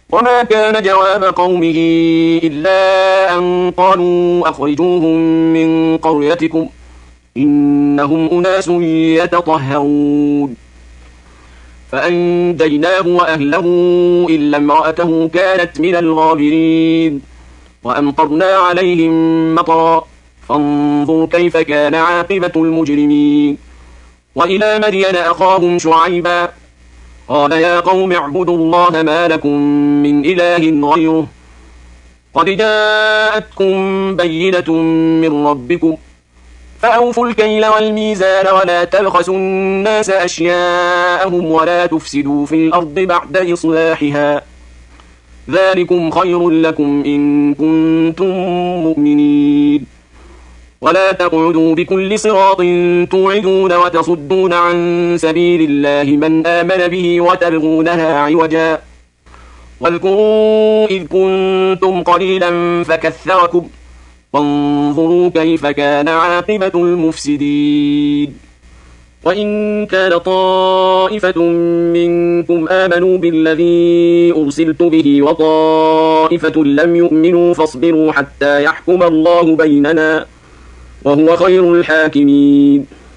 وما كان جواب قومه إلا أن قالوا أخرجوهم من قريتكم إنهم أناس يتطهرون فأنجيناه وأهله إلا امرأته كانت من الغابرين وأمطرنا عليهم مطرا فانظر كيف كان عاقبة المجرمين. وإلى مدين أخاهم شعيبا قال يا قوم اعبدوا الله ما لكم من إله غيره قد جاءتكم بينة من ربكم فأوفوا الكيل والميزان ولا تبخسوا الناس أشياءهم ولا تفسدوا في الأرض بعد إصلاحها ذلكم خير لكم إن كنتم مؤمنين. ولا تقعدوا بكل صراط توعدون وتصدون عن سبيل الله من آمن به وتبغونها عوجا واذكروا إذ كنتم قليلا فكثركم وانظروا كيف كان عاقبة المفسدين. وإن كان طائفة منكم آمنوا بالذي أرسلت به وطائفة لم يؤمنوا فاصبروا حتى يحكم الله بيننا وهو خير الحاكمين.